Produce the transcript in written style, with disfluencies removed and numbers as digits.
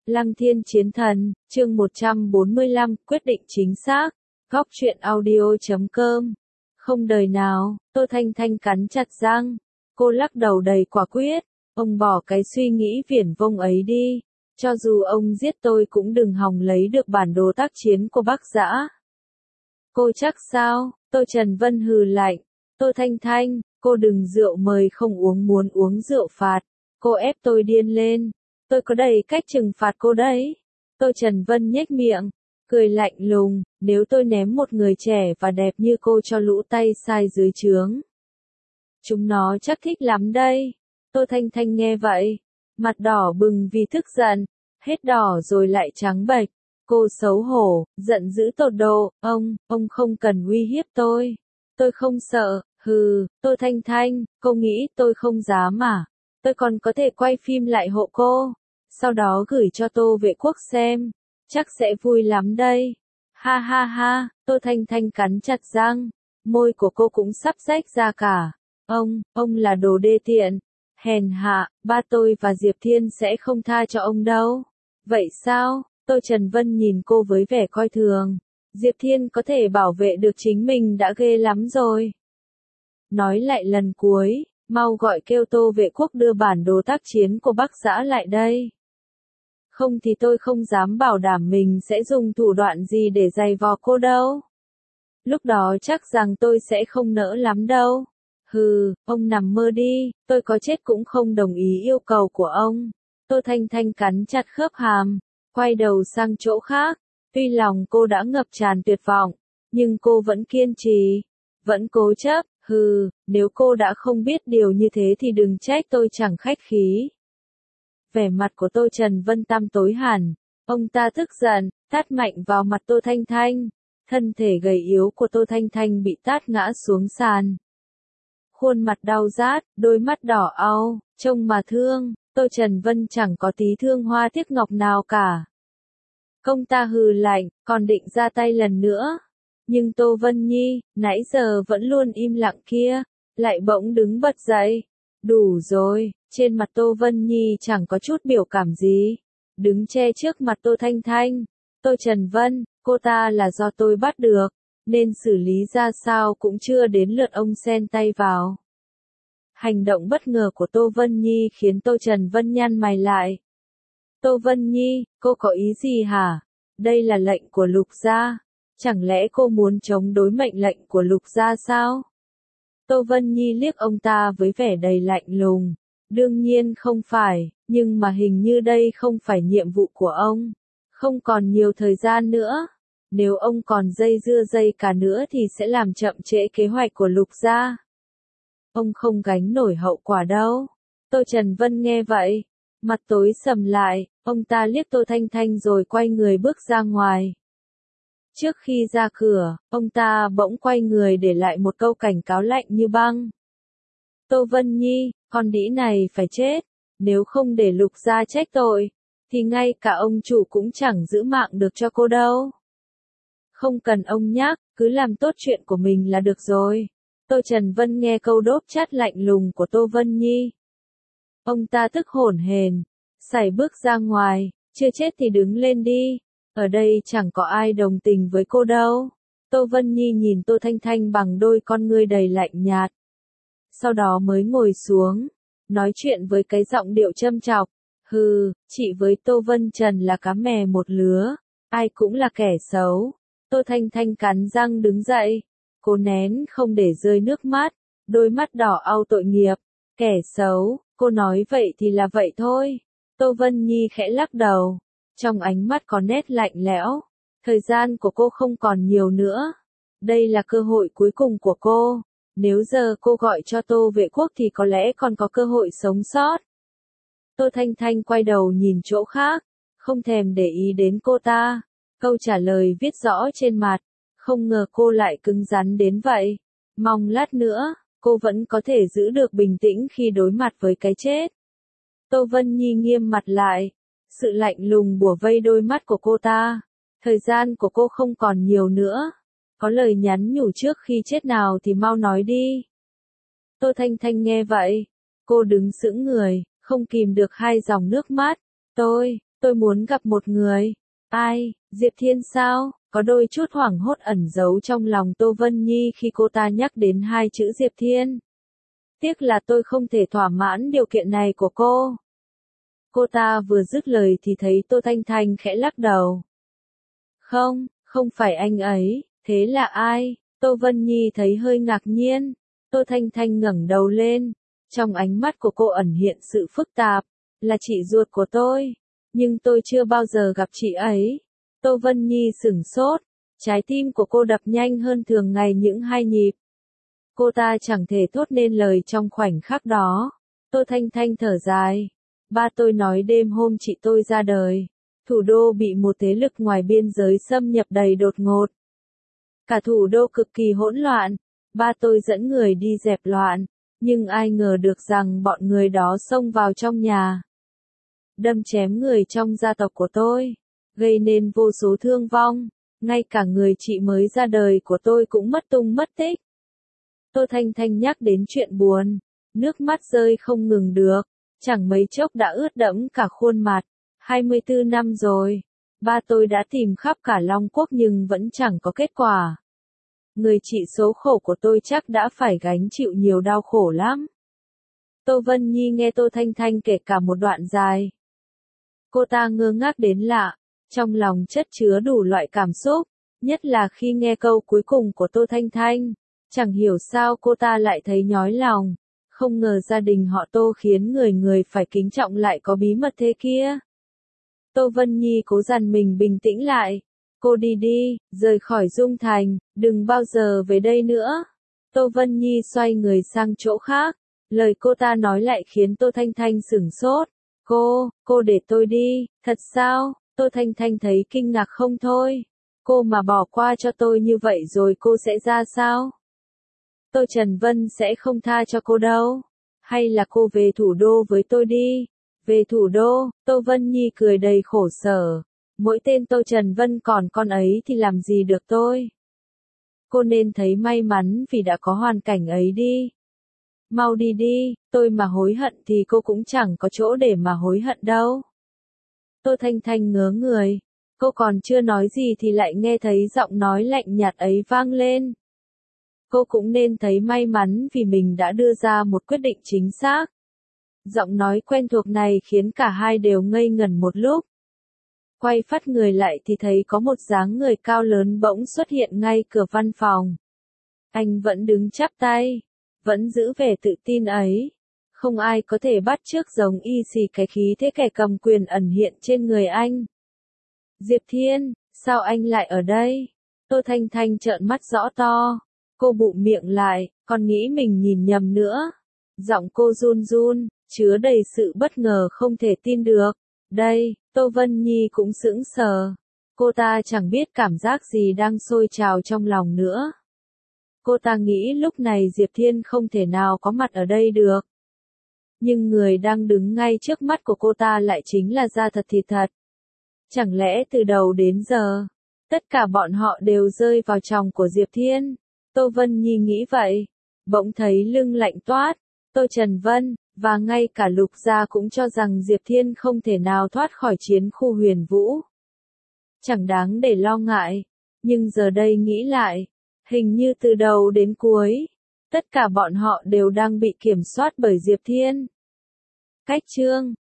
Lăng Thiên Chiến Thần, chương 145, quyết định chính xác. Góc truyện audio.com. Không đời nào, Tô Thanh Thanh cắn chặt răng. Cô lắc đầu đầy quả quyết. Ông bỏ cái suy nghĩ viển vông ấy đi. Cho dù ông giết tôi cũng đừng hòng lấy được bản đồ tác chiến của Bắc Dã. Cô chắc sao? Tô Trần Vân hừ lạnh. Tô Thanh Thanh, cô đừng rượu mời không uống muốn uống rượu phạt. Cô ép tôi điên lên. Tôi có đầy cách trừng phạt cô đấy. Tô Trần Vân nhếch miệng, cười lạnh lùng, nếu tôi ném một người trẻ và đẹp như cô cho lũ tay sai dưới trướng. Chúng nó chắc thích lắm đây. Tô Thanh Thanh nghe vậy, mặt đỏ bừng vì tức giận, hết đỏ rồi lại trắng bệch. Cô xấu hổ, giận dữ tột độ, ông không cần uy hiếp tôi. Tôi không sợ, hừ, Tô Thanh Thanh, cô nghĩ tôi không dám à? Tôi còn có thể quay phim lại hộ cô, sau đó gửi cho Tô Vệ Quốc xem, chắc sẽ vui lắm đây. Ha ha ha, Tô Thanh Thanh cắn chặt răng, môi của cô cũng sắp rách ra cả. Ông là đồ đê tiện, hèn hạ, ba tôi và Diệp Thiên sẽ không tha cho ông đâu. Vậy sao? Tô Trần Vân nhìn cô với vẻ coi thường. Diệp Thiên có thể bảo vệ được chính mình đã ghê lắm rồi. Nói lại lần cuối, mau gọi kêu Tô Vệ Quốc đưa bản đồ tác chiến của Bắc Dã lại đây. Không thì tôi không dám bảo đảm mình sẽ dùng thủ đoạn gì để giày vò cô đâu. Lúc đó chắc rằng tôi sẽ không nỡ lắm đâu. Hừ, ông nằm mơ đi, tôi có chết cũng không đồng ý yêu cầu của ông. Tô Thanh Thanh cắn chặt khớp hàm, quay đầu sang chỗ khác. Tuy lòng cô đã ngập tràn tuyệt vọng, nhưng cô vẫn kiên trì, vẫn cố chấp. Hừ, nếu cô đã không biết điều như thế thì đừng trách tôi chẳng khách khí. Vẻ mặt của Tô Trần Vân tăm tối hẳn, ông ta tức giận, tát mạnh vào mặt Tô Thanh Thanh. Thân thể gầy yếu của Tô Thanh Thanh bị tát ngã xuống sàn. Khuôn mặt đau rát, đôi mắt đỏ au, trông mà thương, Tô Trần Vân chẳng có tí thương hoa tiếc ngọc nào cả. Ông ta hừ lạnh, còn định ra tay lần nữa. Nhưng Tô Vân Nhi, nãy giờ vẫn luôn im lặng kia, lại bỗng đứng bật dậy. Đủ rồi, trên mặt Tô Vân Nhi chẳng có chút biểu cảm gì. Đứng che trước mặt Tô Thanh Thanh. Tô Trần Vân, cô ta là do tôi bắt được, nên xử lý ra sao cũng chưa đến lượt ông xen tay vào. Hành động bất ngờ của Tô Vân Nhi khiến Tô Trần Vân nhăn mày lại. Tô Vân Nhi, cô có ý gì hả? Đây là lệnh của Lục gia. Chẳng lẽ cô muốn chống đối mệnh lệnh của Lục gia sao? Tô Vân Nhi liếc ông ta với vẻ đầy lạnh lùng. Đương nhiên không phải, nhưng mà hình như đây không phải nhiệm vụ của ông. Không còn nhiều thời gian nữa. Nếu ông còn dây dưa dây cả nữa thì sẽ làm chậm trễ kế hoạch của Lục gia. Ông không gánh nổi hậu quả đâu. Tô Trần Vân nghe vậy, mặt tối sầm lại, ông ta liếc Tô Thanh Thanh rồi quay người bước ra ngoài. Trước khi ra cửa, ông ta bỗng quay người để lại một câu cảnh cáo lạnh như băng. Tô Vân Nhi, con đĩ này phải chết, nếu không để Lục gia trách tội, thì ngay cả ông chủ cũng chẳng giữ mạng được cho cô đâu. Không cần ông nhắc, cứ làm tốt chuyện của mình là được rồi. Tô Trần Vân nghe câu đốp chát lạnh lùng của Tô Vân Nhi. Ông ta tức hổn hển, sải bước ra ngoài, chưa chết thì đứng lên đi. Ở đây chẳng có ai đồng tình với cô đâu. Tô Vân Nhi nhìn Tô Thanh Thanh bằng đôi con ngươi đầy lạnh nhạt. Sau đó mới ngồi xuống, nói chuyện với cái giọng điệu châm chọc. Hừ, chị với Tô Vân Trần là cá mè một lứa, ai cũng là kẻ xấu. Tô Thanh Thanh cắn răng đứng dậy, cô nén không để rơi nước mắt, đôi mắt đỏ au tội nghiệp. Kẻ xấu, cô nói vậy thì là vậy thôi. Tô Vân Nhi khẽ lắc đầu. Trong ánh mắt có nét lạnh lẽo, thời gian của cô không còn nhiều nữa. Đây là cơ hội cuối cùng của cô. Nếu giờ cô gọi cho Tô Vệ Quốc thì có lẽ còn có cơ hội sống sót. Tô Thanh Thanh quay đầu nhìn chỗ khác, không thèm để ý đến cô ta. Câu trả lời viết rõ trên mặt, không ngờ cô lại cứng rắn đến vậy. Mong lát nữa, cô vẫn có thể giữ được bình tĩnh khi đối mặt với cái chết. Tô Vân Nhi nghiêm mặt lại. Sự lạnh lùng bủa vây đôi mắt của cô ta. Thời gian của cô không còn nhiều nữa. Có lời nhắn nhủ trước khi chết nào thì mau nói đi. Tô Thanh Thanh nghe vậy. Cô đứng sững người, không kìm được hai dòng nước mắt. Tôi muốn gặp một người. Ai, Diệp Thiên sao? Có đôi chút hoảng hốt ẩn giấu trong lòng Tô Vân Nhi khi cô ta nhắc đến hai chữ Diệp Thiên. Tiếc là tôi không thể thỏa mãn điều kiện này của cô. Cô ta vừa dứt lời thì thấy Tô Thanh Thanh khẽ lắc đầu. Không, không phải anh ấy, thế là ai? Tô Vân Nhi thấy hơi ngạc nhiên. Tô Thanh Thanh ngẩng đầu lên. Trong ánh mắt của cô ẩn hiện sự phức tạp. Là chị ruột của tôi. Nhưng tôi chưa bao giờ gặp chị ấy. Tô Vân Nhi sửng sốt. Trái tim của cô đập nhanh hơn thường ngày những 2 nhịp. Cô ta chẳng thể thốt nên lời trong khoảnh khắc đó. Tô Thanh Thanh thở dài. Ba tôi nói đêm hôm chị tôi ra đời, thủ đô bị một thế lực ngoài biên giới xâm nhập đầy đột ngột. Cả thủ đô cực kỳ hỗn loạn. Ba tôi dẫn người đi dẹp loạn, nhưng ai ngờ được rằng bọn người đó xông vào trong nhà, đâm chém người trong gia tộc của tôi, gây nên vô số thương vong, ngay cả người chị mới ra đời của tôi cũng mất tung mất tích. Tô Thanh Thanh nhắc đến chuyện buồn, nước mắt rơi không ngừng được, chẳng mấy chốc đã ướt đẫm cả khuôn mặt. 24 năm rồi, ba tôi đã tìm khắp cả Long Quốc nhưng vẫn chẳng có kết quả. Người chị số khổ của tôi chắc đã phải gánh chịu nhiều đau khổ lắm. Tô Vân Nhi nghe Tô Thanh Thanh kể cả một đoạn dài. Cô ta ngơ ngác đến lạ, trong lòng chất chứa đủ loại cảm xúc, nhất là khi nghe câu cuối cùng của Tô Thanh Thanh. Chẳng hiểu sao cô ta lại thấy nhói lòng, không ngờ gia đình họ Tô khiến người người phải kính trọng lại có bí mật thế kia. Tô Vân Nhi cố dằn mình bình tĩnh lại. Cô đi đi, rời khỏi Dung Thành, đừng bao giờ về đây nữa. Tô Vân Nhi xoay người sang chỗ khác. Lời cô ta nói lại khiến Tô Thanh Thanh sửng sốt. Cô để tôi đi, thật sao? Tô Thanh Thanh thấy kinh ngạc không thôi. Cô mà bỏ qua cho tôi như vậy rồi cô sẽ ra sao? Tô Trần Vân sẽ không tha cho cô đâu. Hay là cô về thủ đô với tôi đi. Về thủ đô, Tô Vân Nhi cười đầy khổ sở. Mỗi tên Tô Trần Vân còn con ấy thì làm gì được tôi. Cô nên thấy may mắn vì đã có hoàn cảnh ấy đi. Mau đi đi, tôi mà hối hận thì cô cũng chẳng có chỗ để mà hối hận đâu. Tô Thanh Thanh ngớ người. Cô còn chưa nói gì thì lại nghe thấy giọng nói lạnh nhạt ấy vang lên. Cô cũng nên thấy may mắn vì mình đã đưa ra một quyết định chính xác. Giọng nói quen thuộc này khiến cả hai đều ngây ngẩn một lúc. Quay phát người lại thì thấy có một dáng người cao lớn bỗng xuất hiện ngay cửa văn phòng. Anh vẫn đứng chắp tay, vẫn giữ vẻ tự tin ấy. Không ai có thể bắt chước giống y xì cái khí thế kẻ cầm quyền ẩn hiện trên người anh. Diệp Thiên, sao anh lại ở đây? Tô Thanh Thanh trợn mắt rõ to. Cô bụm miệng lại, còn nghĩ mình nhìn nhầm nữa. Giọng cô run run, chứa đầy sự bất ngờ không thể tin được. Đây, Tô Vân Nhi cũng sững sờ. Cô ta chẳng biết cảm giác gì đang sôi trào trong lòng nữa. Cô ta nghĩ lúc này Diệp Thiên không thể nào có mặt ở đây được. Nhưng người đang đứng ngay trước mắt của cô ta lại chính là Da Thật Thịt Thật. Chẳng lẽ từ đầu đến giờ, tất cả bọn họ đều rơi vào chòng của Diệp Thiên? Tô Vân Nhi nghĩ vậy. Bỗng thấy lưng lạnh toát. Tô Trần Vân, và ngay cả Lục Gia cũng cho rằng Diệp Thiên không thể nào thoát khỏi chiến khu Huyền Vũ. Chẳng đáng để lo ngại. Nhưng giờ đây nghĩ lại, hình như từ đầu đến cuối, tất cả bọn họ đều đang bị kiểm soát bởi Diệp Thiên. Cách chương